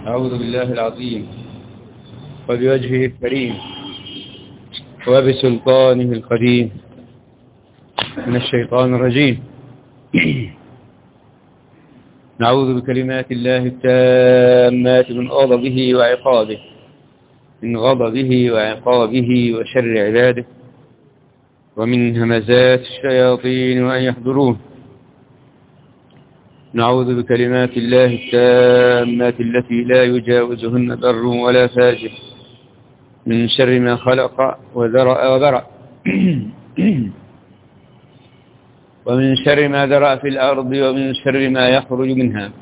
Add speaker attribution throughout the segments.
Speaker 1: أعوذ بالله العظيم وبوجهه الكريم وبسلطانه القديم من الشيطان الرجيم. نعوذ بكلمات الله التامات من غضبه وعقابه وشر عباده ومن همزات الشياطين وأن يحضرون. نعوذ بكلمات الله التامات التي لا يجاوزهن بر ولا فاجر من شر ما خلق وذرأ وبرأ ومن شر ما ذرأ في الأرض ومن شر ما يخرج منها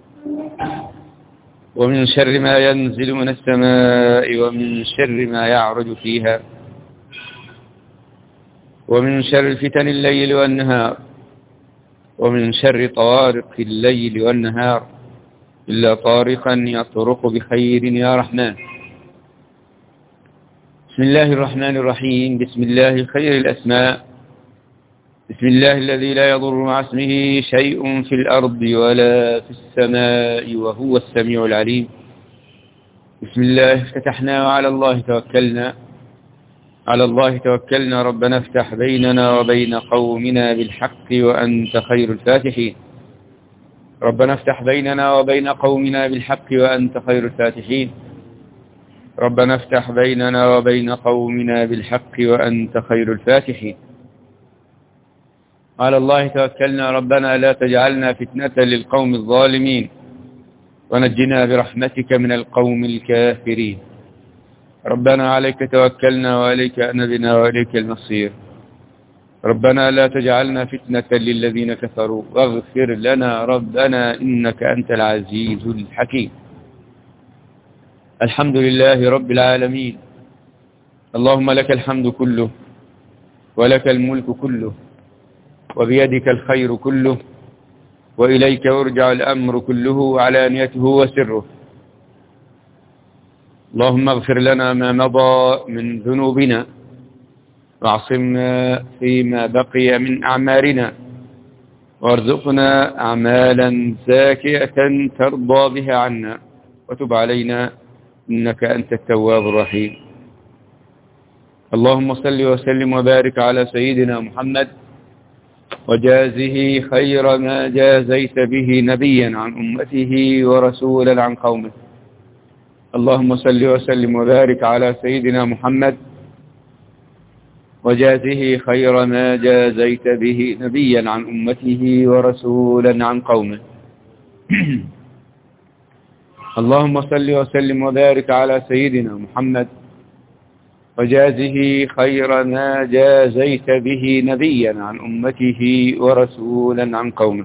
Speaker 1: ومن شر ما ينزل من السماء ومن شر ما يعرج فيها ومن شر فتن الليل والنهار ومن شر طوارق الليل والنهار إلا طارقا يطرق بخير يا رحمن. بسم الله الرحمن الرحيم. بسم الله خير الأسماء. بسم الله الذي لا يضر مع اسمه شيء في الأرض ولا في السماء وهو السميع العليم. بسم الله افتتحنا وعلى الله توكلنا ربنا افتح بيننا وبين قومنا بالحق وأنت خير الفاتحين. ربنا افتح بيننا وبين قومنا بالحق وأنت خير الفاتحين. ربنا افتح بيننا وبين قومنا بالحق وأنت خير الفاتحين. على الله توكلنا ربنا لا تجعلنا فتنة للقوم الظالمين ونجنا برحمتك من القوم الكافرين. ربنا عليك توكلنا وإليك أنبنا وإليك المصير. ربنا لا تجعلنا فتنة للذين كفروا واغفر لنا ربنا إنك أنت العزيز الحكيم. الحمد لله رب العالمين. اللهم لك الحمد كله ولك الملك كله وبيدك الخير كله وإليك يرجع الأمر كله علانيته وسره. اللهم اغفر لنا ما مضى من ذنوبنا واعصمنا فيما بقي من أعمارنا وارزقنا أعمالا زاكية ترضى بها عنا وتب علينا إنك أنت التواب الرحيم. اللهم صل وسلم وبارك على سيدنا محمد وجازه خير ما جازيت به نبيا عن أمته ورسولا عن قومه. اللهم صل وسلم وبارك على سيدنا محمد وجازه خير ما جازيت به نبيا عن أمته ورسولا عن قومه. اللهم صل وسلم وبارك على سيدنا محمد وجازه خير ما جازيت به نبيا عن أمته ورسولا عن قومه.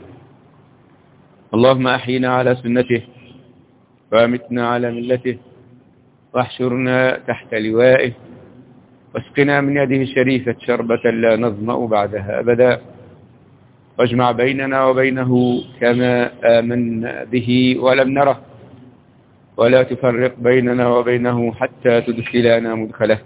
Speaker 1: اللهم أحينا على سنته وامتنا على ملته واحشرنا تحت لوائه واسقنا من يده الشريفة شربة لا نظمأ بعدها أبدا واجمع بيننا وبينه كما آمنا به ولم نره ولا تفرق بيننا وبينه حتى تدخلنا مدخله.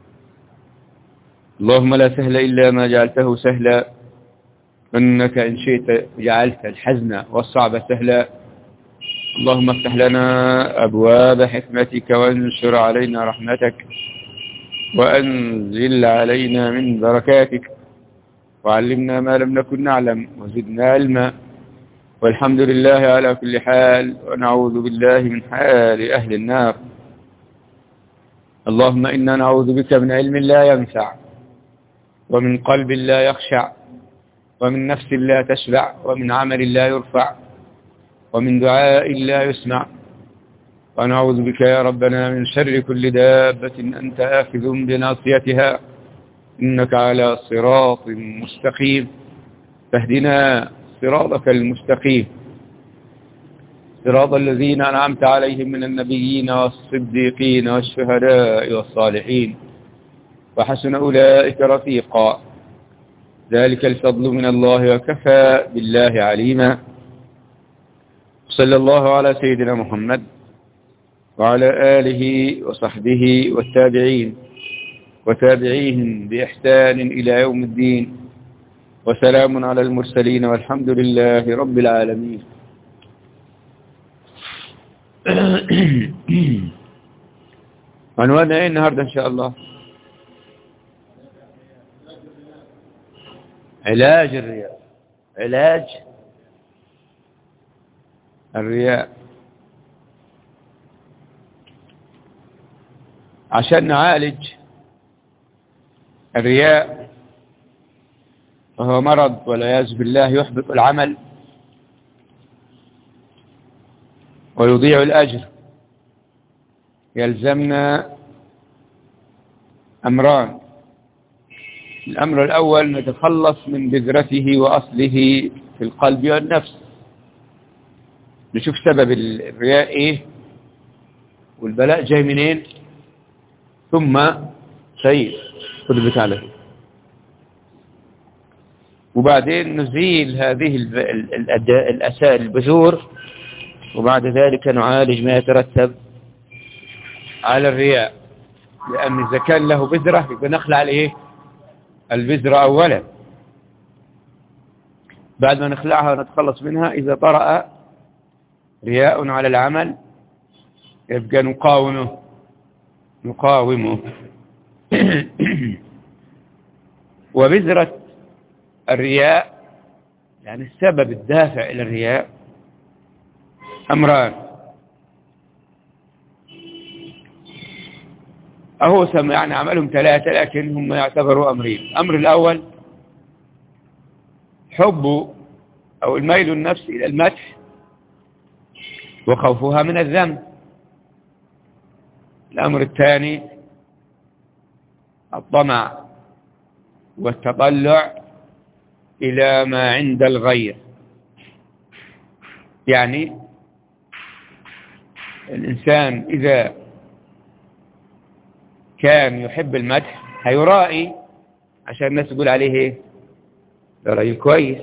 Speaker 1: اللهم لا سهل إلا ما جعلته سهلا إنك إن شئت جعلت الحزن والصعب سهلا. اللهم افتح لنا أبواب حكمتك وانشر علينا رحمتك وأنزل علينا من بركاتك وعلمنا ما لم نكن نعلم وزدنا علما والحمد لله على كل حال ونعوذ بالله من حال أهل النار. اللهم إنا نعوذ بك من علم لا ينفع ومن قلب لا يخشع ومن نفس لا تشبع ومن عمل لا يرفع ومن دعاء لا يسمع. ونعوذ بك يا ربنا من شر كل دابة أنت آخذ بناصيتها إنك على صراط مستقيم. فاهدنا صراطك المستقيم صراط الذين أنعمت عليهم من النبيين والصديقين والشهداء والصالحين وحسن أولئك رفيقا. ذلك الفضل من الله وكفى بالله عليما. صلى الله على سيدنا محمد وعلى آله وصحبه والتابعين وتابعيهم بإحسان إلى يوم الدين وسلام على المرسلين والحمد لله رب العالمين. عنواننا ايه النهاردة ان شاء الله؟ علاج الرياء. علاج الرياء. عشان نعالج الرياء، وهو مرض والعياذ بالله يحبط العمل ويضيع الأجر، يلزمنا أمران. الأمر الأول نتخلص من بذرته وأصله في القلب والنفس، نشوف سبب الرياء إيه والبلاء جاي منين، ثم شيء قدبت عليه، وبعدين نزيل هذه البذور، وبعد ذلك نعالج ما يترتب على الرياء. لأن إذا كان له بذرة يبقى نخلع عليه البذرة أولا، بعد ما نخلعها ونتخلص منها إذا طرأ رياء على العمل يبقى نقاومه. وبذرة الرياء يعني السبب الدافع إلى الرياء أمران، أهو يعني عملهم ثلاثة لكن هم يعتبروا أمرين. الأمر الأول حب أو الميل النفس إلى المدح وخوفها من الذنب. الأمر الثاني الطمع والتطلع إلى ما عند الغير، يعني الإنسان إذا كان يحب المدح هيرائي عشان الناس يقول عليه ايه، ده راجل كويس.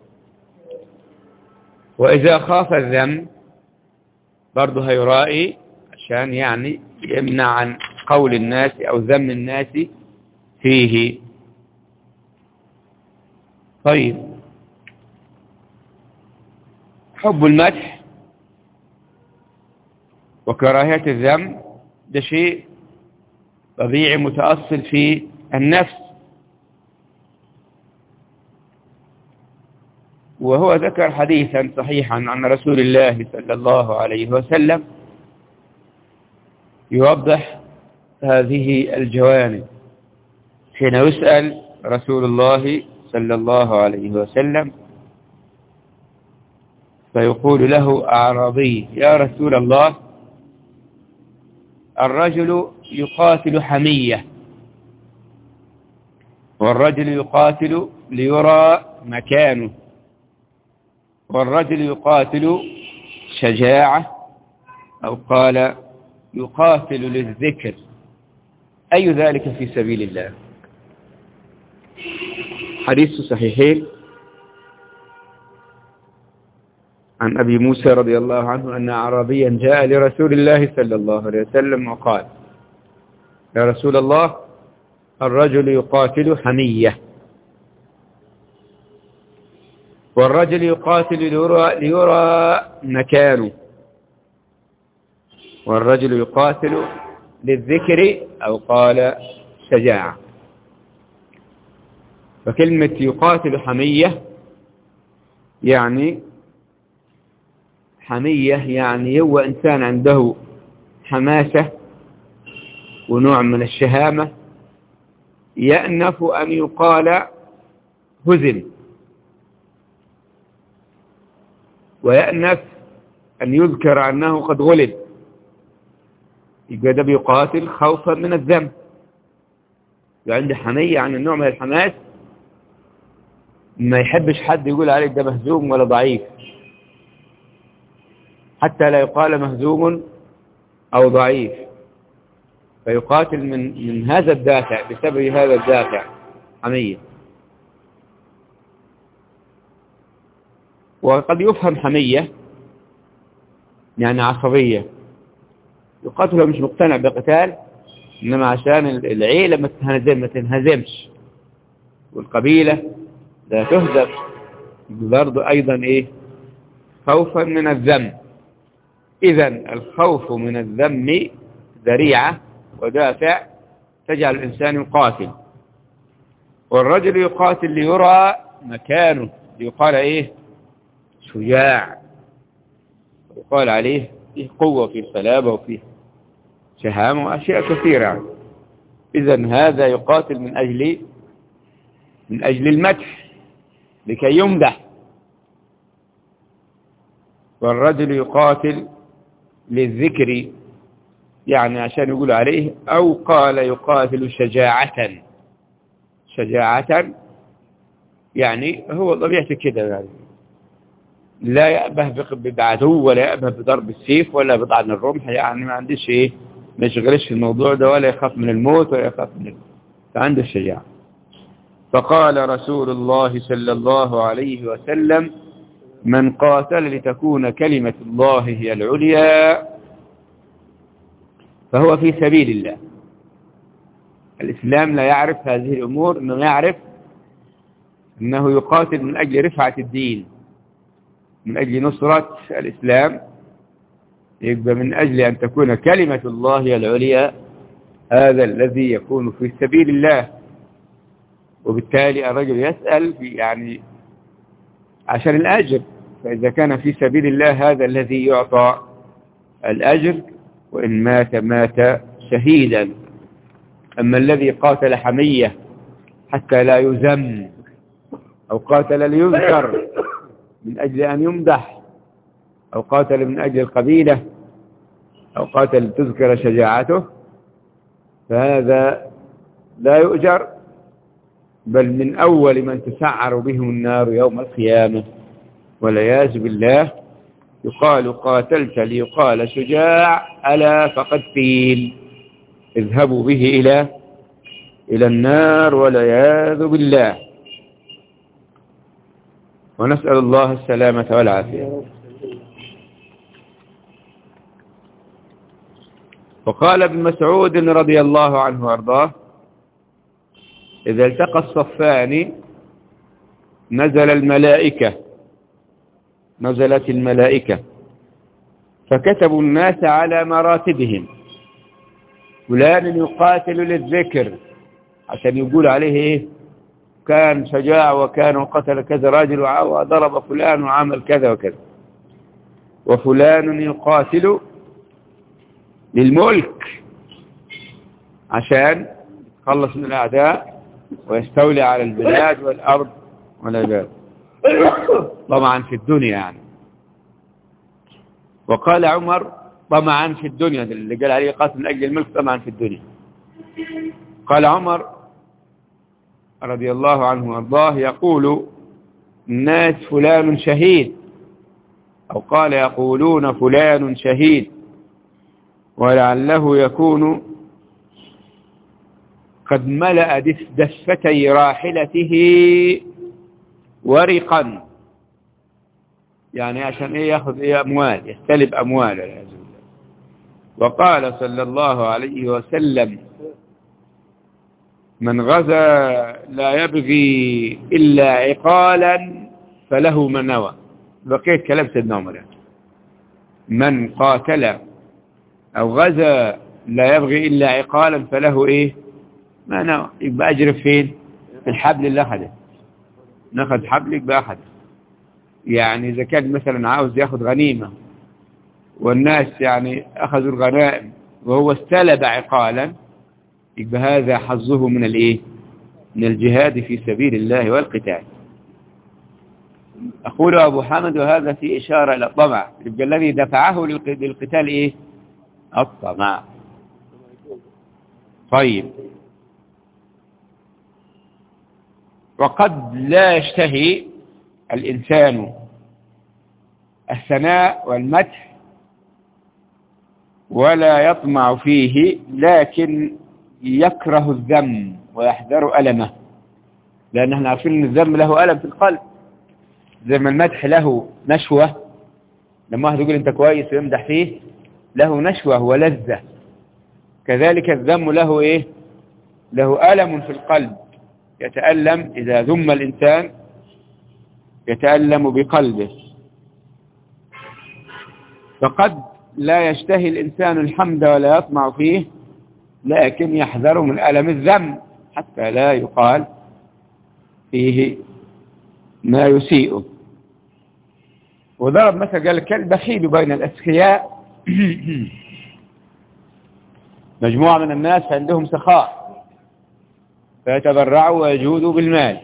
Speaker 1: وإذا خاف الذم برضه هيرائي عشان يعني يمنع عن قول الناس أو ذم الناس فيه. طيب، حب المدح وكراهية الذم ده شيء طبيعي متأصل في النفس، وهو ذكر حديثا صحيحا عن رسول الله صلى الله عليه وسلم يوضح هذه الجوانب. حين يسأل رسول الله صلى الله عليه وسلم فيقول له أعرابي: يا رسول الله، الرجل يقاتل حمية، والرجل يقاتل ليرى مكانه، والرجل يقاتل شجاعة، أو قال يقاتل للذكر، أي ذلك في سبيل الله؟ حديث صحيحين عن أبي موسى رضي الله عنه أن أعرابيا جاء لرسول الله صلى الله عليه وسلم وقال: يا رسول الله، الرجل يقاتل حمية، والرجل يقاتل ليرى مكانه، والرجل يقاتل للذكر، أو قال شجاعة. فكلمة يقاتل حمية يعني هو إنسان عنده حماسة ونوع من الشهامة، يأنف أن يقال هزم، ويأنف أن يذكر أنه قد غلب، يبقى ده بيقاتل خوفا من الذنب. عنده حمية عن النوع من الحماس، ما يحبش حد يقول عليه ده مهزوم ولا ضعيف، حتى لا يقال مهزوم أو ضعيف، فيقاتل من هذا الدافع، بسبب هذا الدافع حمية. وقد يفهم حمية يعني عصبية، يقاتل مش مقتنع بقتال، إنما عشان العيلة ما تنهزمش والقبيلة لا تهزم، برضو أيضا خوفا من الذنب، إذن الخوف من الذم ذريعة ودافع تجعل الإنسان يقاتل، والرجل يقاتل ليرى مكانه، ليقال إيه؟ شجاع، يقال عليه فيه قوة، فيه صلابة، وفيه شهامة وأشياء كثيرة. إذن هذا يقاتل من أجل المدح لكي يمدح، والرجل يقاتل للذكر، يعني عشان يقول عليه، أو قال يقاتل شجاعة يعني هو طبيعته كده، يعني لا يأبه بعدو ولا يأبه بضرب السيف ولا بطعن الرمح، يعني ما عندش ايه، ما يشغلش في الموضوع ده، ولا يخاف من الموت ولا يخاف من فعنده الشجاعة. فقال رسول الله صلى الله عليه وسلم: من قاتل لتكون كلمة الله هي العليا فهو في سبيل الله. الإسلام لا يعرف هذه الأمور، إنه يعرف أنه يقاتل من أجل رفعة الدين، من أجل نصرة الإسلام، يبقى من أجل أن تكون كلمة الله هي العليا، هذا الذي يكون في سبيل الله. وبالتالي الرجل يسأل يعني عشان الأجر، فإذا كان في سبيل الله هذا الذي يعطى الأجر، وإن مات شهيدا. أما الذي قاتل حمية حتى لا يذم، أو قاتل ليذكر من أجل أن يمدح، أو قاتل من أجل القبيلة، أو قاتل تذكر شجاعته، فهذا لا يؤجر، بل من أول من تسعر بهم النار يوم القيامة والعياذ بالله. يقال قاتلت ليقال شجاع، ألا فقد قيل اذهبوا به إلى النار والعياذ بالله، ونسأل الله السلامة والعافية. وقال ابن مسعود رضي الله عنه وارضاه: إذا التقى الصفان نزلت الملائكة فكتبوا الناس على مراتبهم، فلان يقاتل للذكر عشان يقول عليه إيه، كان شجاع وكان قتل كذا راجل وضرب فلان وعمل كذا وكذا. وفلان يقاتل للملك عشان يتخلص من الأعداء ويستولي على البلاد والأرض والعباد، طمعا في الدنيا يعني. وقال عمر: طمعا في الدنيا، اللي قال عليه قاتل من أجل الملك طمعا في الدنيا. قال عمر رضي الله عنه وارضاه: يقول الناس فلان شهيد، أو قال يقولون فلان شهيد، ولعله يكون قد ملأ دفتي راحلته ورقا، يعني عشان ايه، ياخذ ايه، اموال، يستلب اموال والعياذ بالله. وقال صلى الله عليه وسلم: من غزا لا يبغي إلا عقالا فله ما نوى. بقيت كلام سيدنا عمر يعني. من قاتل أو غزا لا يبغي إلا عقالا فله إيه، ما نوى. يبقى أجر فين؟ في الحبل اللي أخده، ناخذ حبلك بأخده. يعني إذا كان مثلا عاوز ياخذ غنيمة والناس يعني أخذوا الغنائم وهو استلب عقالا، يبقى هذا حظه من الايه، من الجهاد في سبيل الله والقتال. أقول أبو حامد: وهذا في إشارة إلى الطمع، يبقى الذي دفعه للقتال إيه، الطمع. طيب، وقد لا يشتهي الإنسان الثناء والمدح ولا يطمع فيه، لكن يكره الذم ويحذر ألمه، لأن احنا عارفين أن الذم له ألم في القلب، زي ما المدح له نشوة، لما واحد يقول أنت كويس ويمدح فيه له نشوة ولذة، كذلك الذم له إيه، له ألم في القلب، يتألم إذا ذم الإنسان، يتألم بقلبه. فقد لا يشتهي الإنسان الحمد ولا يطمع فيه، لكن يحذر من ألم الذم حتى لا يقال فيه ما يسيئه. وضرب مثل قال كالبخيل بين الأسخياء مجموعة من الناس عندهم سخاء فيتبرعوا ويجودوا بالمال،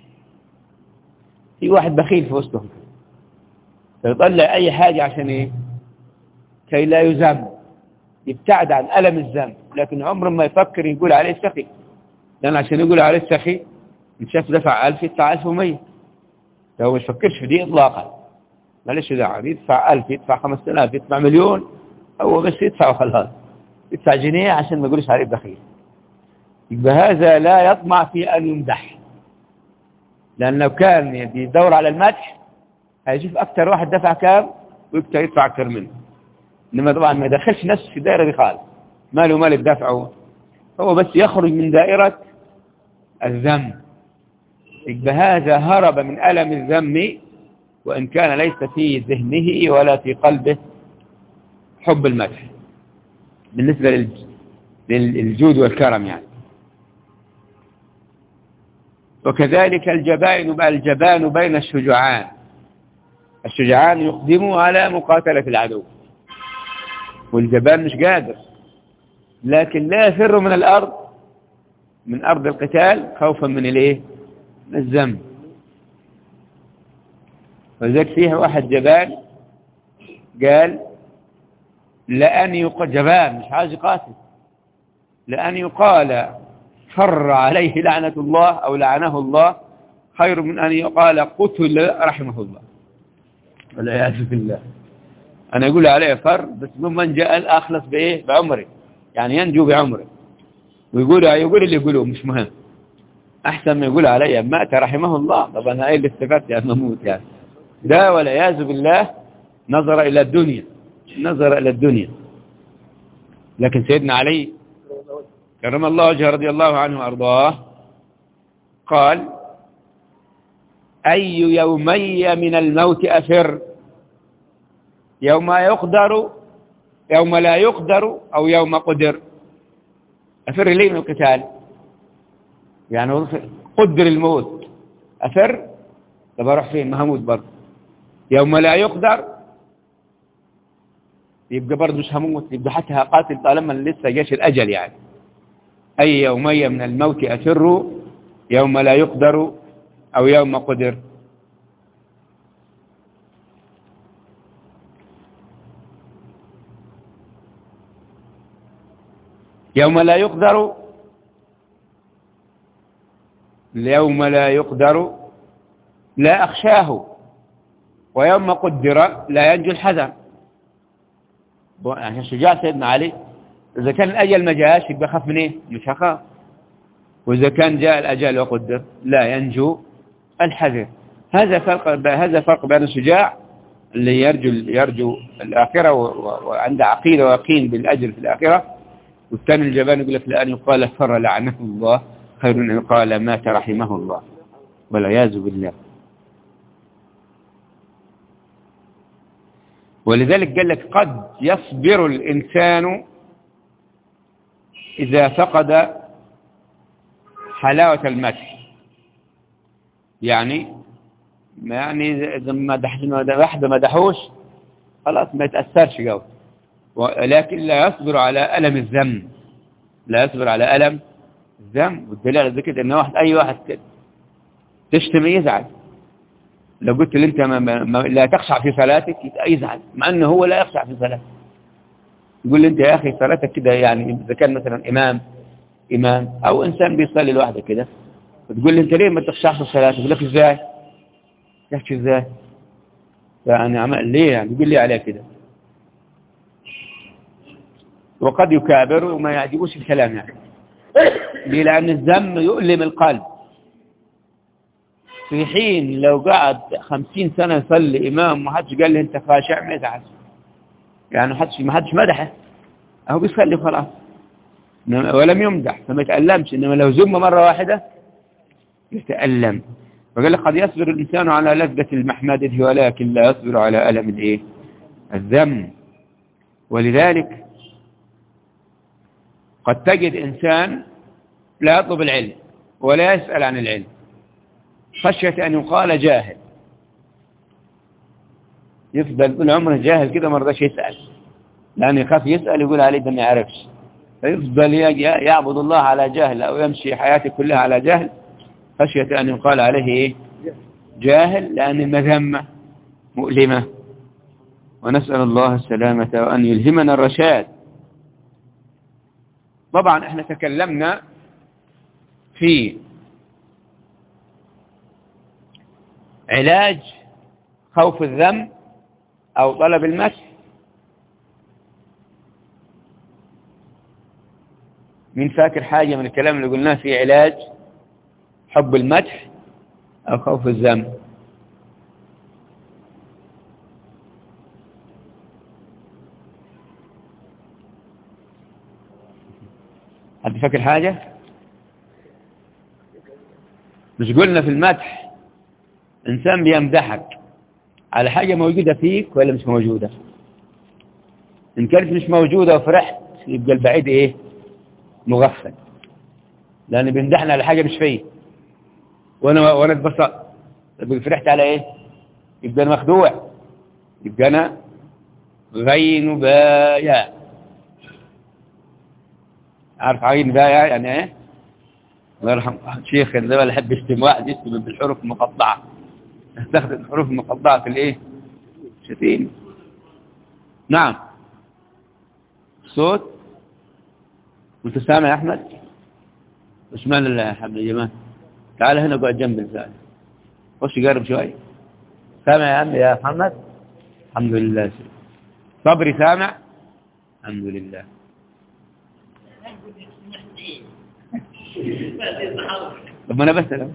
Speaker 1: في واحد بخيل في وسطهم فيطلع أي حاجة عشان إيه؟ كي لا يذم، يبتعد عن ألم الذم، لكن عمره ما يفكر يقول عليه سخي، لأن عشان يقول عليه سخي إن شاف دفع 1000 يدفع 1100، لو ما يفكرش في دي إطلاقا، معلش دعوة، يدفع 1000 يدفع 5000 يدفع مليون، هو بس يدفع وخلاص، يدفع جنيه عشان ما يقولش عليه بخيل. يبقى هذا لا يطمع في أن يمدح، لأن لو كان يدور على المدح هيشوف أكثر واحد دفع كام ويكتر يدفع أكثر منه، إنما طبعا ما يدخلش نفسه في الدائرة دي خالص، ماله مال بدفعه، هو بس يخرج من دائرة الذم. يبقى هذا هرب من ألم الذم وإن كان ليس في ذهنه ولا في قلبه حب المدح بالنسبة للجود والكرم يعني. وكذلك الجبان بين الشجعان، الشجعان يقدموا على مقاتلة العدو، والجبان مش قادر، لكن لا يفر من الأرض، من أرض القتال خوفا من الايه؟ من الذم. فذلك فيها واحد جبان قال لأن يقال، جبان مش عايز يقاتل، لأن يقال فر عليه لعنة الله أو لعنه الله خير من أن يقال قتل رحمه الله، والعياذ بالله. أنا أقول عليه فر بس من جاء الأخلص بإيه؟ بعمره، يعني ينجو بعمره، ويقول اللي يقولوه مش مهم، أحسن ما يقول علي مات رحمه الله. طبعا هاي اللي استفدت يعني نموت يعني، ده والعياذ بالله نظر إلى الدنيا. لكن سيدنا علي كرم الله وجهه رضي الله عنه وأرضاه قال أي يومي من الموت أفر، يوم لا يقدر أو يوم قدر. أفر ليه من القتال؟ يعني قدر الموت أفر، طب أروح فين؟ ما هموت برضه. يوم لا يقدر يبقى برضه مش هموت، يبقى حتى هقاتل طالما لسه جاش الأجل يعني. أي يومي من الموت أفر، يوم لا يقدر أو يوم قدر. يوم لا يقدر لا أخشاه، ويوم قدر لا ينجو الحذر. عشان شجاع سيدنا علي، إذا كان الأجل ما جاءش يبقى خاف من إيه؟ مش هخاف. وإذا كان جاء الأجل وقدر لا ينجو الحذر. هذا فرق بين الشجاع اللي يرجو الآخرة وعنده عقيدة ويقين بالأجر في الآخرة، والثاني الجبان يقول لك لأن يقال فر لعنه الله خير من أن يقال مات رحمه الله، والعياذ بالله. ولذلك قال لك قد يصبر الإنسان إذا فقد حلاوة المدح، يعني إذا ما مدحوش خلاص ما يتأثرش قوي، ولكن لا يصبر على ألم الذم، والدليل على ذلك أن أي واحد تشتم يزعل. لو قلت لي أنت لا تخشع في صلاتك يزعل، مع أنه هو لا يخشع في صلاتك. يقول لي أنت يا أخي صلاتك كده، يعني إذا كان مثلا إمام أو إنسان بيصلي لوحده كده، وتقول لي أنت ليه ما تخشعش في صلاتك؟ يقول لك إزاي؟ يحكي إزاي؟ يعني ليه يعني يقول لي عليه كده؟ وقد يكابر وما يعجبوش الكلام يعني. ليه؟ لأن الذم يؤلم القلب، في حين لو قعد 50 سنة يصلي إمام ما حدش قال له أنت خاشع ما يزعل، يعني ما حدش مدحه، أهو بيصلي خلاص ولم يمدح فما يتألمش. إنما لو ذم مرة واحدة يتألم. فقال لك قد يصبر الإنسان على لذة المحمدة ولكن لا يصبر على ألم الذم. ولذلك قد تجد إنسان لا يطلب العلم ولا يسأل عن العلم خشية أن يقال جاهل، يفضل طول عمره جاهل كده، ما رضاش يسأل لأنه يخاف يسأل يقول عليه ده ما يعرفش، فيفضل يعبد الله على جهل أو يمشي حياته كلها على جهل خشية أن يقال عليه إيه؟ جاهل، لأن المذمة مؤلمة. ونسأل الله السلامة وأن يلهمنا الرشاد. طبعا احنا تكلمنا في علاج خوف الذم أو طلب المدح. مين فاكر حاجة من الكلام اللي قلناه في علاج حب المدح أو خوف الذم؟ حد فاكر حاجة؟ مش قلنا في المدح إنسان بيمدحك على حاجة موجودة فيك ولا مش موجودة؟ إن كانت مش موجودة وفرحت يبقى البعيد إيه؟ مغفل، لأن بيمدحنا على حاجة مش فيه وأنا اتبسطت، يبقى فرحت على إيه؟ يبقى أنا مخدوع، يبقى أنا غين بايع. عارف عين بايع يعني إيه؟ الله يرحم الشيخ اللي هو يحب يشتم واحد يشتم بالحروف المقطعة، استخدم الحروف المقطعة في الإيه؟ شتيم. نعم صوت. وانت سامع يا أحمد؟ وش معنى الله يا حبيبي يا جماعة؟ تعال هنا قاعد جنب الإنسان، خش قرب شوي. سامع يا عمي يا محمد؟ الحمد لله. صبري سامع؟ الحمد لله. طب ما أنا بسأل.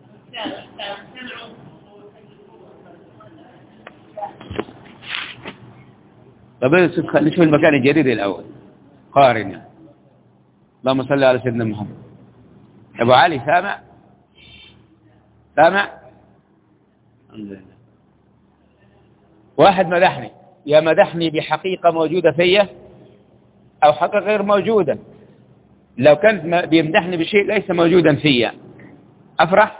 Speaker 1: طب نشوف المكان الجديد الأول قارن يعني. اللهم صل على سيدنا محمد. أبو علي سامع؟ سامع؟ الحمد لله. واحد مدحني، يا مدحني بحقيقة موجودة فيا أو حقيقة غير موجودة. لو كانت بيمدحني بشيء ليس موجودا فيا أفرح؟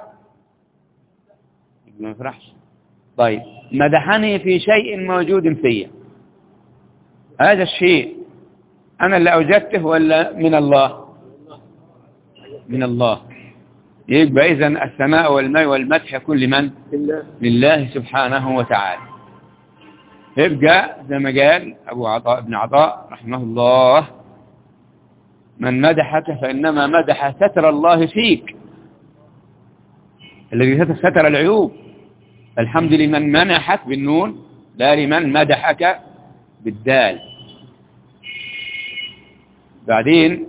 Speaker 1: ما أفرحش. طيب مدحني في شيء موجود فيا، هذا الشيء أنا اللي أوجدته ولا من الله؟ من الله. يبقى إذن السماء والماء والمدح يكون لمن؟ لله سبحانه وتعالى. يبقى زي ما قال أبو عطاء بن عطاء رحمه الله: من مدحك فإنما مدح ستر الله فيك، الذي ستر العيوب. الحمد لمن منحك بالنون لا لمن مدحك بالدال. بعدين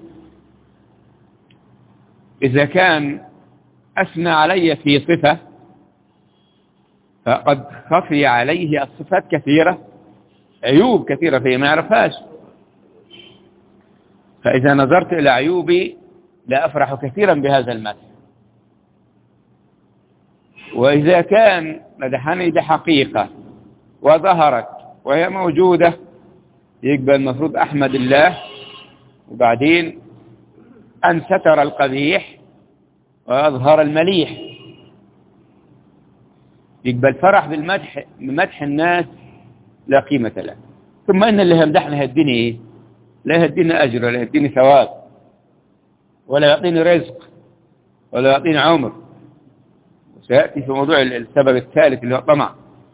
Speaker 1: إذا كان أثنى علي في صفة فقد خفي عليه الصفات كثيرة، عيوب كثيرة فيه ما يعرفهاش، فإذا نظرت إلى عيوبي لا أفرح كثيرا بهذا المدح. وإذا كان مدحني بحقيقة وظهرت وهي موجودة يقبل المفروض أحمد الله، وبعدين أن ستر القبيح وأظهر المليح. يقبل فرح بالمدح، بمدح الناس لا قيمة له. ثم إن اللي يمدحنا يهديني إيه؟ لا يهديني أجر ولا يهديني ثواب ولا يعطيني رزق ولا يعطيني عمر. وسيأتي في موضوع السبب الثالث اللي هو طمع.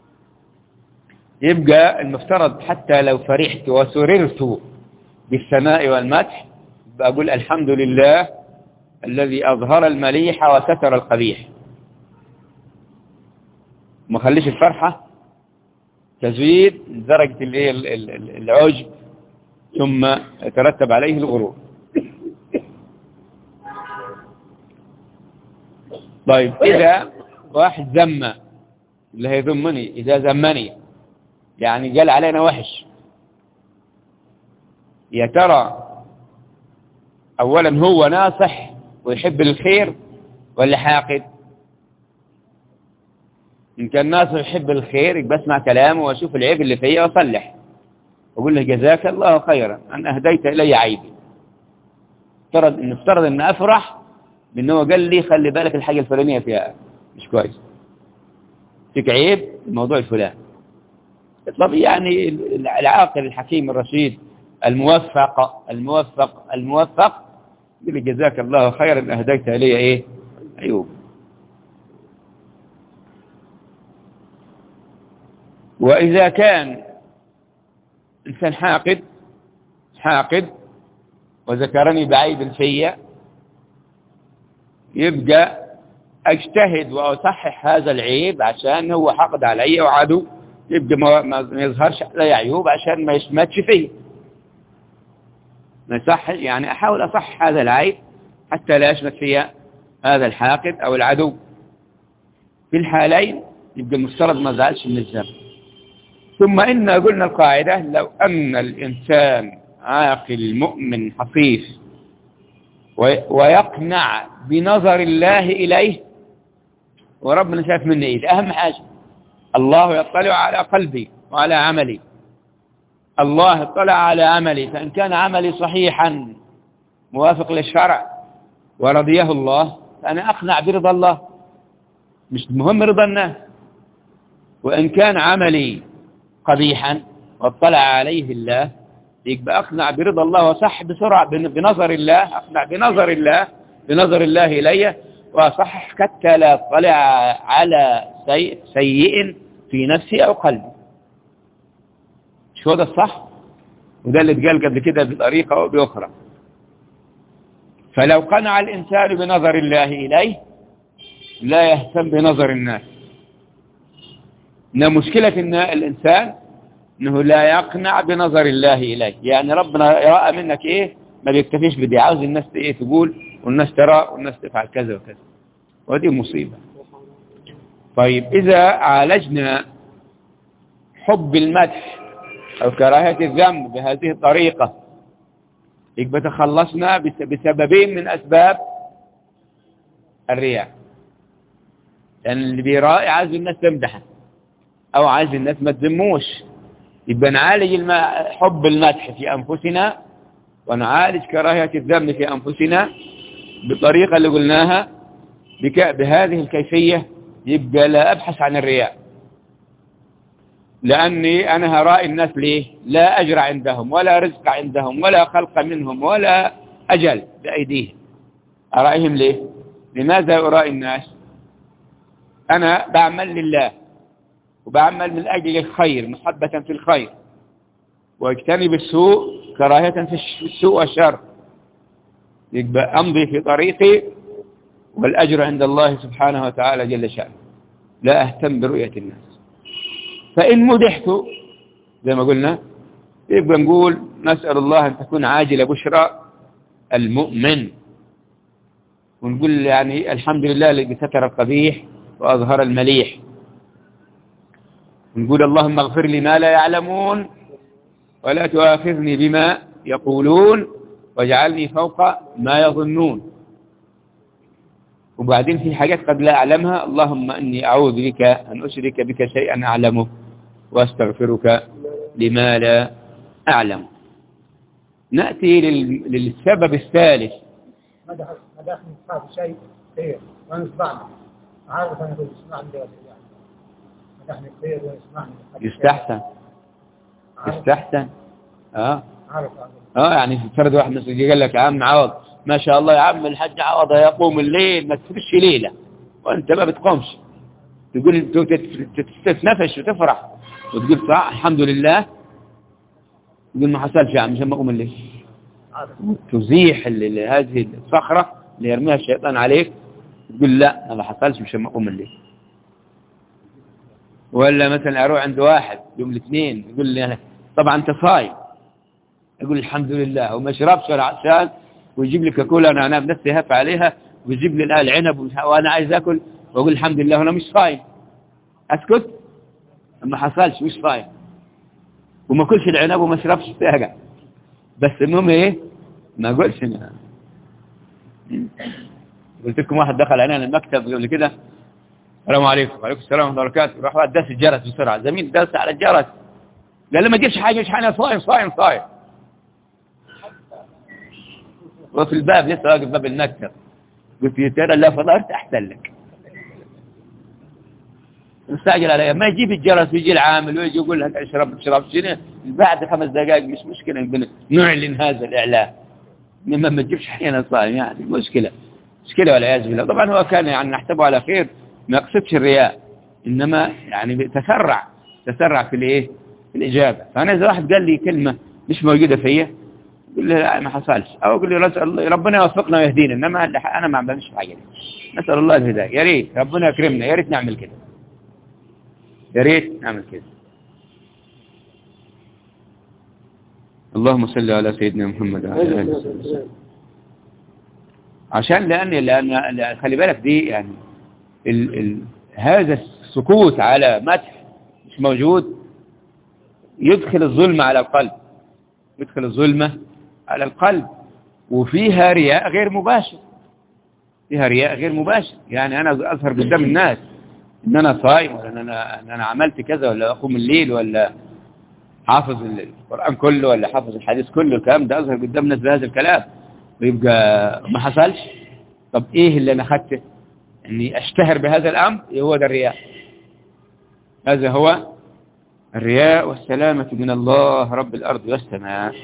Speaker 1: يبقى المفترض حتى لو فرحت وسررت بالثناء والمدح بقول الحمد لله الذي أظهر المليح وستر القبيح، ما خليش الفرحة تزيد درجة العجب ثم يترتب عليه الغرور. طيب إذا واحد ذم اللي هيذمني، إذا ذمني يعني قال علينا وحش، يا ترى أولا هو ناصح ويحب الخير ولا حاقد؟ إن كان ناصح يحب الخير يبقى اسمع كلامه واشوف العيب اللي فيه وأصلح. أقول له جزاك الله خيرا أن أهديت إلي عيبي. نفترض أن أفرح بأنه قال لي خلي بالك الحاجة الفلانية فيها مش كويس، فيك عيب الموضوع الفلاني. طب يعني العاقل الحكيم الرشيد الموفق يقول لي جزاك الله خيرا أن أهديت إلي إيه عيوب. وإذا كان إنسان حاقد وذكرني بعيب فيا، يبقى أجتهد وأصحح هذا العيب عشان هو حقد علي وعدو، يبقى ما يظهرش علي عيوب عشان ما يشمتش فيه. يعني أحاول أصحح هذا العيب حتى لا يشمت فيها هذا الحاقد أو العدو. في الحالين يبقى المفترض ما زعلش من الذنب. ثم إن قلنا القاعدة لو أن الإنسان عاقل مؤمن حفيظ ويقنع بنظر الله إليه، وربنا شايف مني إيه، أهم حاجة الله يطلع على قلبي وعلى عملي. الله اطلع على عملي، فإن كان عملي صحيحا موافق للشرع ورضيه الله فأنا أقنع برضا الله، مش مهم رضا الناس. وإن كان عملي قبيحا واطلع عليه الله يبقى أقنع برضا الله وصح بسرعة بنظر الله، أقنع بنظر الله إلي وصحح حتى لا اطلع على سيء في نفسي أو قلبي. شو ده الصح؟ وده اللي اتقال قبل كده بطريقة أو بأخرى. فلو قنع الإنسان بنظر الله إليه لا يهتم بنظر الناس. إن مشكلة إن الإنسان إنه لا يقنع بنظر الله إليه، يعني ربنا يرى منك إيه ما بيكتفيش بدي، عاوز الناس إيه تقول والناس ترى والناس تفعل كذا وكذا، ودي مصيبة. طيب إذا عالجنا حب المدح أو كراهية الذم بهذه الطريقة يبقى تخلصنا بسببين من أسباب الرياء. لأن يعني اللي بيرائي عايز الناس تمدحه أو عايز الناس ما تذموش. يبقى نعالج حب المدح في أنفسنا ونعالج كراهية الذم في أنفسنا بالطريقة اللي قلناها بهذه الكيفية. يبقى لا أبحث عن الرياء، لأني أنا هرائي الناس ليه؟ لا أجر عندهم ولا رزق عندهم ولا خلق منهم ولا أجل بأيديهم. أرائهم ليه؟ لماذا أرائي الناس؟ أنا بعمل لله وبعمل من أجل الخير محبة في الخير، واجتنب السوء كراهية في السوء والشر. يبقى أمضي في طريقي والأجر عند الله سبحانه وتعالى جل شأنه، لا أهتم برؤية الناس. فإن مدحت زي ما قلنا يبقى نقول نسأل الله أن تكون عاجل بشرى المؤمن، ونقول يعني الحمد لله الذي ستر القبيح وأظهر المليح، ونقول اللهم اغفر لي ما لا يعلمون ولا تؤاخذني بما يقولون واجعلني فوق ما يظنون. وبعدين في حاجات قد لا أعلمها، اللهم إني أعوذ بك أن أشرك بك شيئا أعلمه وأستغفرك لما لا أعلم. نأتي للسبب الثالث.
Speaker 2: مدحني صاحب شيء خير ويسمعني، عارف أنا أقول اسمعني يا سيدي، مدحني خير ويسمعني
Speaker 1: يستحسن يعني فرد واحد مثل قال لك يا عم عوض ما شاء الله يا عم الحاج عوض يقوم الليل ما تفرش ليلة وانت ما بتقومش، تقول تتنفش وتفرح وتقول صح الحمد لله، تقول ما حصلش يا عم مش ما اقوم الليل، تزيح هذه الصخرة اللي يرميها الشيطان عليك، تقول لا ما حصلش مش ما اقوم الليل. ولا مثلا اروح عند واحد يوم الاثنين يقول لي انا طبعا انت صايم، يقول الحمد لله وما شربش ولا عشان، ويجيب لي كاكولا انا انام نفسي هف عليها ويجيب لي العنب وانا عايز اكل واقول الحمد لله وانا مش صايم، اسكت ما حصلش مش صايم وما اكلش العنب وما اشربش ساقع، بس المهم ايه ما اقولش قلت لكم واحد دخل علينا المكتب قبل كده السلام عليكم. وعليكم السلام ورحمه الله وبركاته، راح داس الجرس بسرعه، زميل داس على الجرس لا ما تجيبش حاجة، مش أنا صايم صايم صايم. وفي الباب لسه واقف باب المكتب، قلت يا ترى لا فطرت أحسن لك. مستعجل عليها، ما يجيب الجرس ويجي العامل ويجي يقول لك اشرب شنو بعد 5 دقائق، مش مشكلة نعلن هذا الإعلان. إنما ما تجيبش حاجة أنا صايم، يعني مشكلة والعياذ بالله. طبعا هو كان يعني نحسبه على خير، ما يقصدش الرياء، إنما يعني تسرع في الإيه، في الإجابة. فأنا إذا واحد قال لي كلمة مش موجودة فيا، قل له لا ما حصلش، أو قل له ربنا يوفقنا ويهدينا، إنما أنا ما بعملش حاجة دي. نسأل الله الهداية، يا ريت ربنا يكرمنا، يا ريت نعمل كده، يا ريت نعمل كده. اللهم صل على سيدنا محمد وعلى آله وسلم. عشان لأن خلي بالك دي يعني هذا السكوت على مدح مش موجود يدخل الظلمة على القلب، يدخل الظلمة على القلب، وفيها رياء غير مباشر، فيها رياء غير مباشر. يعني أنا أظهر قدام الناس إن أنا صايم، ولا إن أنا عملت كذا، ولا أقوم الليل، ولا حافظ القرآن كله، ولا حافظ الحديث كله، الكلام ده أظهر قدام الناس بهذا الكلام، ويبقى ما حصلش. طب إيه اللي أنا أخذته؟ إني أشتهر بهذا الأمر، هو ده الرياء. هذا هو الرياء، والسلامة من الله رب الأرض والسماء.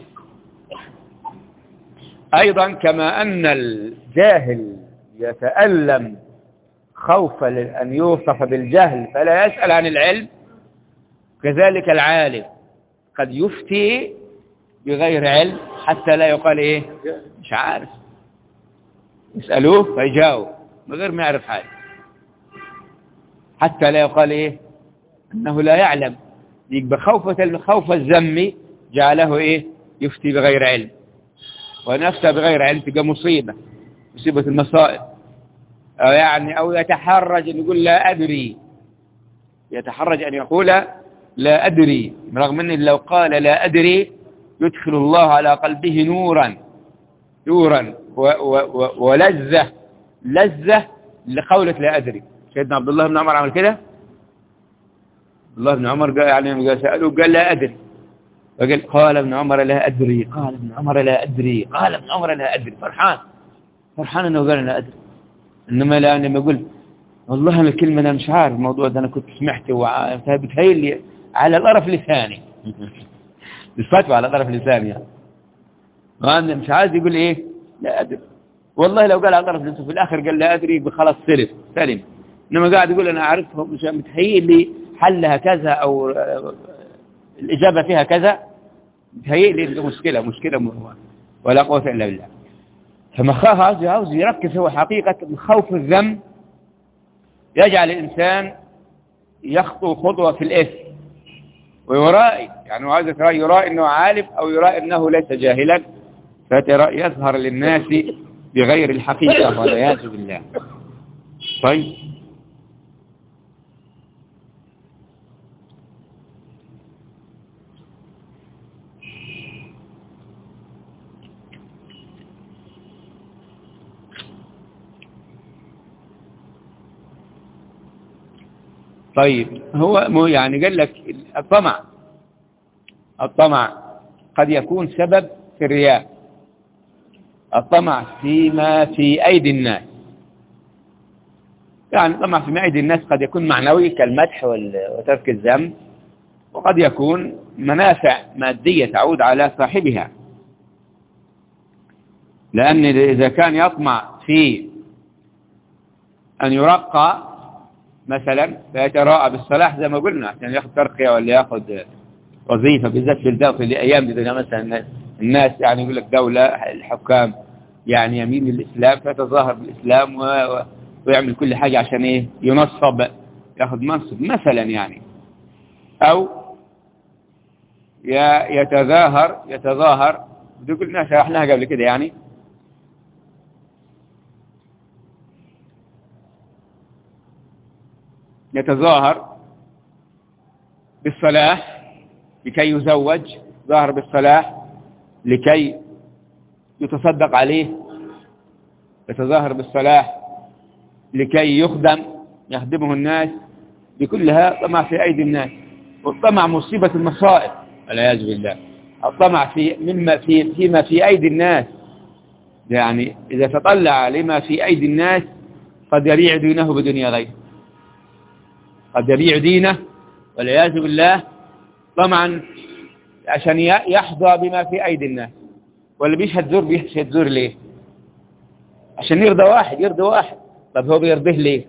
Speaker 1: أيضا كما أن الجاهل يتألم خوفا أن يوصف بالجهل فلا يسأل عن العلم، كذلك العالم قد يفتي بغير علم حتى لا يقال إيه مش عارف، يسألوه فيجاوب من غير ما يعرف حاجة، حتى لا يقال إيه أنه لا يعلم. يبقى خوف الذم جعله إيه يفتي بغير علم، ونفتى بغير علم تبقى مصيبة المصائب. أو يتحرج أن يقول لا أدري، يتحرج أن يقول لا أدري، رغم أن لو قال لا أدري يدخل الله على قلبه نورا ولذة لقولة لا أدري. سيدنا عبد الله بن عمر عمل كده. عبد الله بن عمر قال سأله قال لا أدري، قال ابن عمر لا أدري، قال ابن عمر لا أدري، قال ابن عمر لا أدري، فرحان أنه قال لا أدري. إنما لما يقول والله أنا الكلمة أنا مش عارف الموضوع ده، أنا كنت سمعته وبتهيأ لي على طرف لساني الفتوى على طرف لساني يعني. وأنا مش عايز يقول إيه لا أدري، والله لو قال على طرف لساني في الآخر قال لا أدري بخلاص سلم. إنما قاعد يقول أنا أعرفه، مش بتهيأ لي حلها كذا أو الإجابة فيها كذا، بتهيأ لي مشكلة ولا قوة إلا بالله. فما عاوز يركز هو حقيقة خوف الذم يجعل الإنسان يخطو خطوة في الإثم ويرائي، يعني عايز يرائي أنه عالم أو يرائي أنه ليس جاهلا، فيظهر للناس بغير الحقيقة والعياذ بالله. طيب هو يعني قال لك الطمع قد يكون سبب في الرياء، الطمع فيما في أيدي الناس، يعني الطمع فيما أيدي الناس قد يكون معنوي كالمدح وترك الذم، وقد يكون منافع مادية تعود على صاحبها. لأن إذا كان يطمع في أن يرقى مثلا فيتراءى بالصلاح زي ما قلنا عشان ياخذ ترقية ولا ياخذ وظيفة، بالذات في الأيام دي مثلا الناس يعني يقول لك دولة الحكام يعني يمين للإسلام فتظاهر بالإسلام ويعمل كل حاجة عشان إيه ينصب ياخذ منصب مثلا يعني، أو يتظاهر دي كلنا شرحناها قبل كده، يعني يتظاهر بالصلاح لكي يزوج، ظاهر بالصلاح لكي يتصدق عليه، يتظاهر بالصلاح لكي يخدمه الناس، بكلها طمع في أيدي الناس. والطمع مصيبة المصائب والعياذ بالله. الطمع فيما في أيدي الناس، يعني إذا تطلع لما في أيدي الناس قد يبيع دينه بدنيا غيره، قد يبيع دينه والعياذ بالله طمعا عشان يحظى بما في أيدي الناس. واللي بيشهد زور ليه؟ عشان يرضى واحد. طب هو بيرضيه ليه؟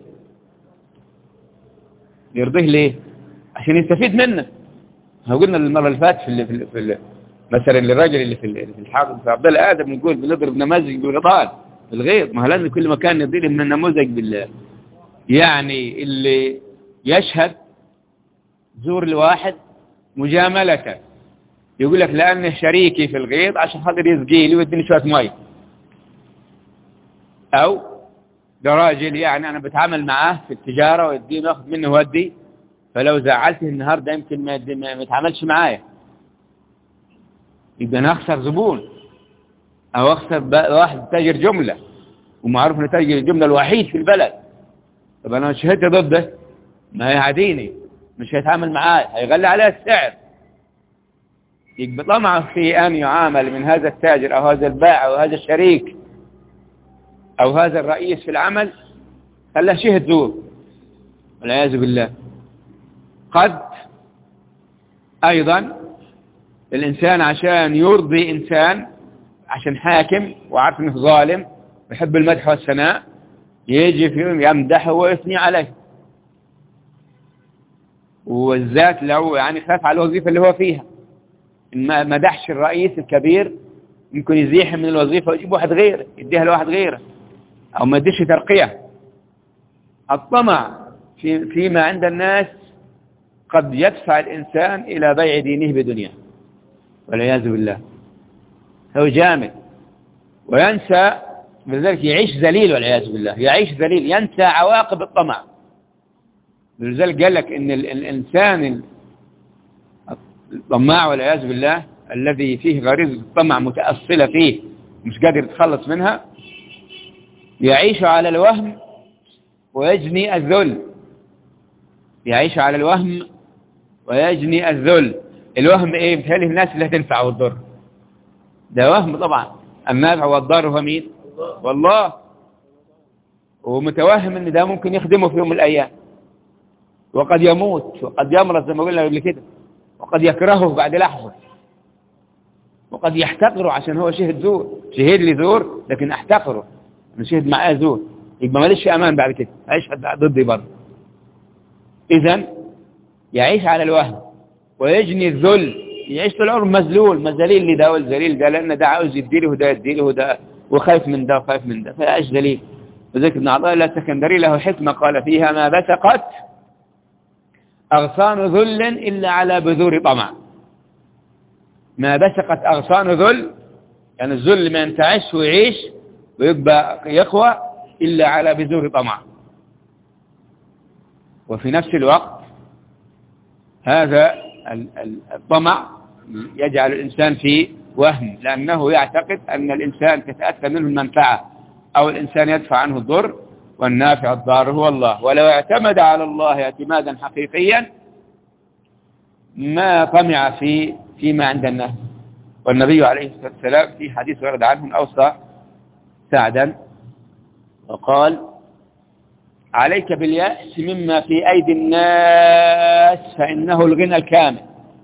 Speaker 1: عشان يستفيد منه. قلنا المرة اللي فاتت في مثلا للراجل اللي في الحافظ في عبد الله آدم نقول بنضرب نماذج بالغضان بالغيظ. ما لازم كل مكان ندير من النموذج بالله. يعني اللي يشهد زور لواحد مجاملة، يقول لك لأنه شريكي في الغيظ عشان خاطر يسقي لي ويديني شوية مي. أو ده راجل يعني أنا بتعامل معاه في التجارة ويديني أخذ منه ودي، فلو زعلته النهاردة يمكن ما يتعاملش معايا، يبقى أنا أخسر زبون أو أخسر واحد تاجر جملة ومعروف أنه تاجر الجملة الوحيد في البلد. طب أنا شهدت ضده ما هيعاديني، مش هيتعامل معايا، هيغلي عليه السعر. يبقى طمعه في أن يعامل من هذا التاجر أو هذا البائع أو هذا الشريك أو هذا الرئيس في العمل خلاه شهد زور والعياذ بالله. قد أيضا الإنسان عشان يرضي إنسان، عشان حاكم وعارف أنه ظالم ويحب المدح والثناء، يجي في يوم يمدحه ويثني عليه، والذات لو يعني خاف على الوظيفة اللي هو فيها. إن ما مدحش الرئيس الكبير يمكن يزيح من الوظيفة ويجيب واحد غيره يديها لواحد غيره، أو ما يديش ترقية. الطمع فيما عند الناس قد يدفع الإنسان إلى بيع دينه بدنيا والعياذ بالله. هو جامد وينسى، لذلك يعيش ذليل والعياذ بالله، يعيش ذليل ينسى عواقب الطمع. لذلك قال لك إن الإنسان الطماع والعياذ بالله الذي فيه غريزة الطمع متأصلة فيه مش قادر يتخلص منها، يعيش على الوهم ويجني الذل. يعيش على الوهم ويجني الذل. الوهم ايه؟ بتهيألي الناس اللي هتنفع والضر، ده وهم طبعا. النافع والضار هو مين؟ والله. ومتوهم ان ده ممكن يخدمه في يوم من الايام، وقد يموت وقد يمرض زي ما قلنا قبل كده، وقد يكرهه بعد لحظة، وقد يحتقره عشان هو شهد زور. شهد لي زور لكن احتقره، انا شهد معاه زور، يبقى ماليش امان بعد كده، هيشهد ضدي برضه. اذا يعيش على الوهم ويجني الذل، يعيش طول عمره مذلول، مذليل لده والذليل ده، لان ده عاوز يديله وده يديله وده، وخايف من ده وخايف من ده، فيعيش ذليل. وذلك ابن عطاء الله السكندري له حكمة قال فيها: ما بثقت أغصان ذل إلا على بذور طمع. ما بثقت أغصان ذل، يعني الذل ما ينتعش ويعيش ويبقى يقوى إلا على بذور طمع. وفي نفس الوقت هذا الطمع يجعل الإنسان في وهم، لأنه يعتقد أن الإنسان تتأتى منه المنفعة أو الإنسان يدفع عنه الضر، والنافع الضار هو الله. ولو اعتمد على الله اعتمادا حقيقيا ما طمع فيما عند الناس. والنبي عليه الصلاة والسلام في حديث ورد عنه أوصى سعدا وقال: عليك باليأس مما في أيدي الناس فإنه الغنى الكامل.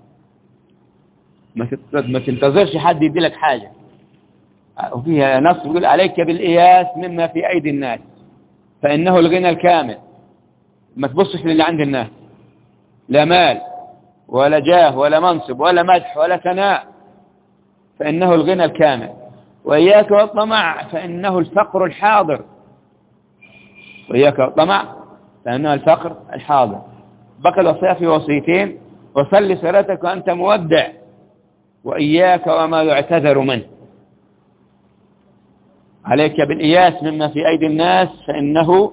Speaker 1: ما تنتظرش حد يدي لك حاجة. وفيها نص يقول: عليك بالإياس مما في أيدي الناس فإنه الغنى الكامل. ما تبصش للي عند الناس، لا مال ولا جاه ولا منصب ولا مدح ولا ثناء، فإنه الغنى الكامل. وإياك والطمع فإنه الفقر الحاضر. وإياك والطمع فإنه الفقر الحاضر. بقى الوصية في وصيتين: وصل صلاتك وأنت مودع، وإياك وما يعتذر منه. عليك بالإياس مما في أيدي الناس فإنه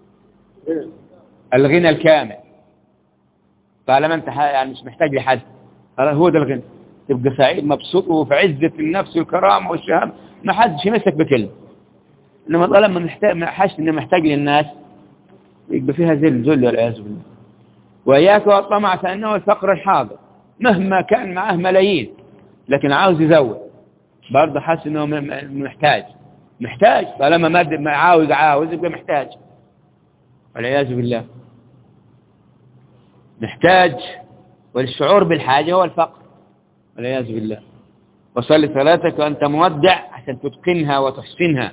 Speaker 1: الغنى الكامل. طالما أنت يعني مش محتاج لحد، هو ده الغنى، تبقى سعيد مبسوط وفي عزة النفس والكرامة والشهامة، ما حدش يمسك بكلمة. إنما طالما ما حاجة إنه محتاج للناس يبقى فيها ذل والعياذ بالله. وإياك والطمع فإنه الفقر الحاضر، مهما كان معه ملايين لكن عاوز يزود، برضه حاسس إنه محتاج طالما ما عاوز يبقى محتاج، والعياذ بالله. محتاج، والشعور بالحاجة هو الفقر، والعياذ بالله. وصل صلاتك وأنت مودع عشان تتقنها وتحسنها.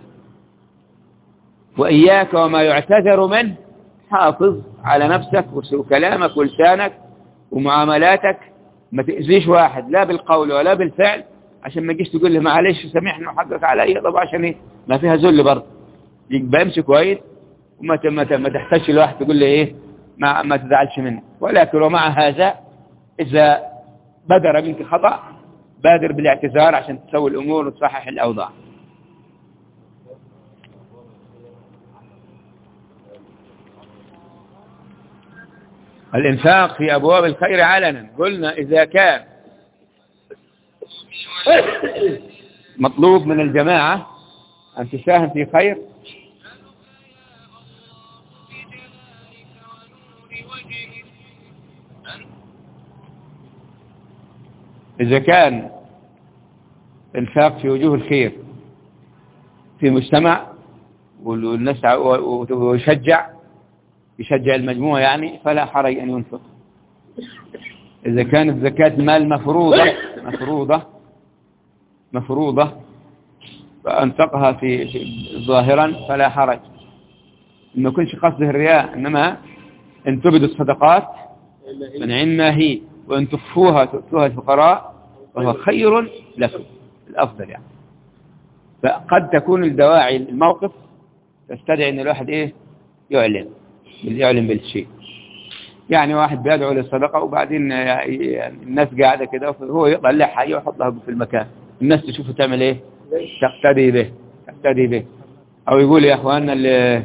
Speaker 1: وإياك وما يعتذر منه، حافظ على نفسك وكلامك ولسانك ومعاملاتك، ما تأذيش واحد لا بالقول ولا بالفعل، عشان ما تجيش تقول له معلش سامحني وحقك علي، طبعا عشان ايه؟ ما فيها ذل برضه. يبقى امشي كويس وما ما تحتاجش لواحد تقول له ايه ما تزعلش منه. ولكن ومع هذا إذا بدر منك خطأ بادر بالاعتذار عشان تسوي الأمور وتصحح الأوضاع. الإنفاق في أبواب الخير علنا، قلنا إذا كان مطلوب من الجماعة أن تساهم في خير، إذا كان إنفاق في وجوه الخير في مجتمع والناس يشجع المجموعة يعني، فلا حرج أن ينفق. إذا كانت زكاة المال مفروضة فأنفقها في ظاهرا فلا حرج، ما يكونش قصده الرياء، إنما أن تبدوا الصدقات من عين ما هي، وأن تخفوها تؤتوها الفقراء وهو خير لكم، الأفضل يعني. فقد تكون الدواعي الموقف تستدعي أن الواحد يعلن بالشيء. يعني واحد بيدعو للصدقة وبعدين الناس قاعدة كده وهو يطلعها يحطها في المكان، الناس تشوفه تعمل ايه؟ تقتدي به. او يقول يا اخواننا اللي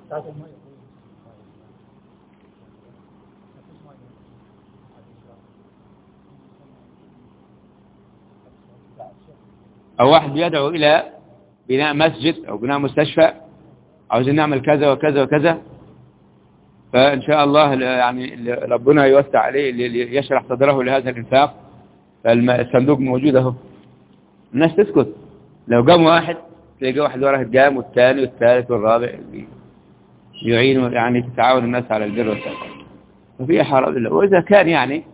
Speaker 1: او واحد بيدعو الى بناء مسجد او بناء مستشفى، عاوزين نعمل كذا وكذا وكذا، فإن شاء الله يعني ربنا يوسع عليه يشرح صدره لهذا الإنفاق، فالصندوق موجود اهو، الناس تسكت. لو قام واحد تلاقي واحد وراه قام، والثاني والثالث والرابع يعين، يعني تتعاون الناس على البر والتقوى، ففي حرج الله. وإذا كان يعني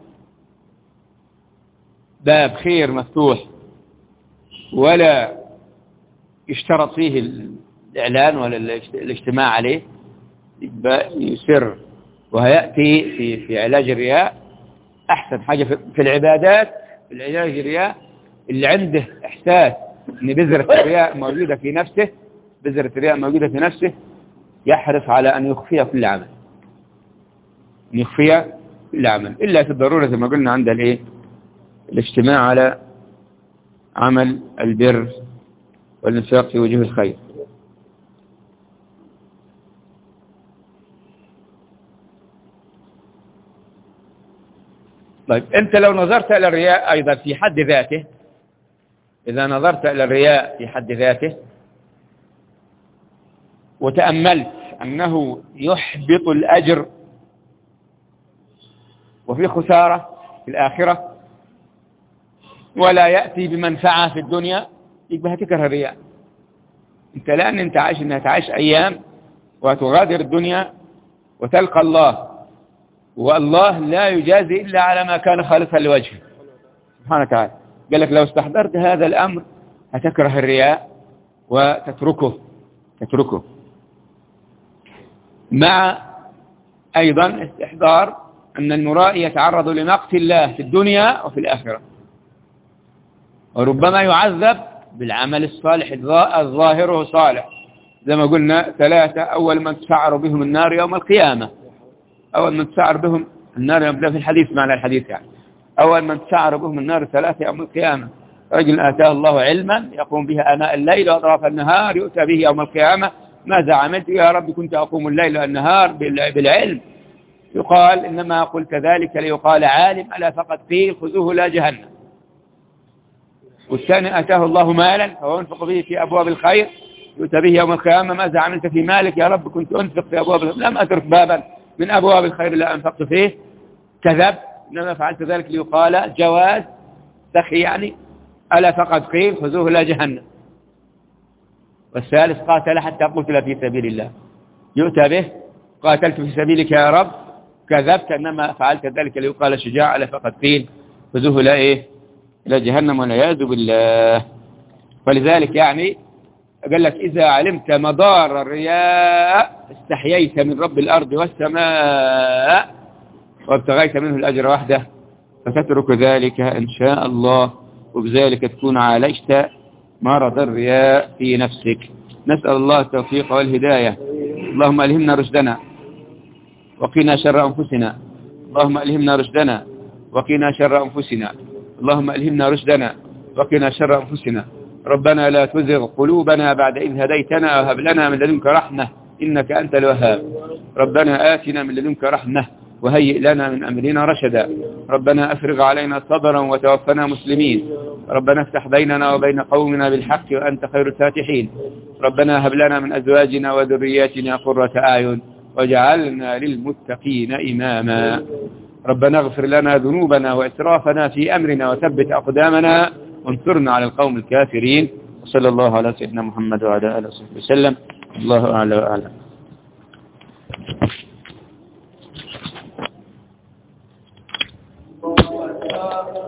Speaker 1: باب خير مفتوح ولا يشترط فيه الإعلان ولا الاجتماع عليه، يبقى يسر. وهيأتي في علاج الرياء أحسن حاجة في العبادات، في العلاج الرياء اللي عنده إحساس أن بذرة الرياء موجودة في نفسه، يحرص على أن يخفي كل عمل، إلا في الضرورة زي ما قلنا عند الاجتماع على عمل البر والإنفاق في وجوه الخير. طيب أنت لو نظرت إلى الرياء أيضا في حد ذاته، إذا نظرت إلى الرياء في حد ذاته وتأملت أنه يحبط الأجر وفي خسارة في الآخرة ولا يأتي بمنفعة في الدنيا، يبقى هتكره الرياء. أنت لأن أنت عايش أنها تعيش أيام وتغادر الدنيا وتلقى الله، والله لا يجازي إلا على ما كان خالصا لوجهه سبحانه وتعالى. قال لك لو استحضرت هذا الأمر هتكره الرياء وتتركه مع أيضا استحضار أن المرائي يتعرض لمقت الله في الدنيا وفي الآخرة، وربما يعذب بالعمل الصالح الظاهر صالح، زي ما قلنا 3 أول من تسعر بهم النار يوم القيامة، أول من تسعر بهم النار يوم في الحديث، معنى الحديث يعني أول من تسعر بهم النار 3 يوم القيامة رجل آتاه الله علما يقوم به آناء الليل وأطراف النهار يؤتى به يوم القيامة ماذا عملت؟ يا رب كنت أقوم الليل والنهار بالعلم. يقال إنما قلت ذلك ليقال عالم، ألا فقد قيل خذوه لا جهنم. والثاني آتاه الله مالا فهو ينفق به في أبواب الخير يؤتى به يوم القيامة ماذا عملت في مالك؟ يا رب كنت أنفق في أبواب الخير، لم أترك بابا من أبواب الخير لا أنفقت فيه. كذبت، إنما فعلت ذلك ليقال جواز سخي يعني، ألا فقد قيل خذوه إلى جهنم. والثالث قاتل حتى قتل في سبيل الله، يؤتى به قاتلت في سبيلك يا رب، كذبت، إنما فعلت ذلك ليقال شجاع، ألا فقد قيل خذوه إلى إيه؟ إلى جهنم والعياذ بالله. ولذلك يعني قال لك إذا علمت مضار الرياء استحييت من رب الأرض والسماء وابتغيت منه الأجر وحده، فتترك ذلك إن شاء الله، وبذلك تكون عالجت مرض الرياء في نفسك. نسأل الله التوفيق والهداية. اللهم ألهمنا رشدنا وقنا شر أنفسنا، اللهم ألهمنا رشدنا وقنا شر أنفسنا، اللهم ألهمنا رشدنا وقنا شر أنفسنا. ربنا لا تزغ قلوبنا بعد إذ هديتنا وهب لنا من لدنك رحمة إنك أنت الوهاب. ربنا آتنا من لدنك رحمة وهيئ لنا من أمرنا رشدا. ربنا أفرغ علينا صبرا وتوفنا مسلمين. ربنا افتح بيننا وبين قومنا بالحق وأنت خير الفاتحين. ربنا هب لنا من أزواجنا وذرياتنا قرة أعين واجعلنا للمتقين إماما. ربنا اغفر لنا ذنوبنا وإسرافنا في أمرنا وثبت أقدامنا وانصرنا على القوم الكافرين. وصلى الله على سيدنا محمد وعلى آله وصحبه وسلم. الله أعلى وأعلم.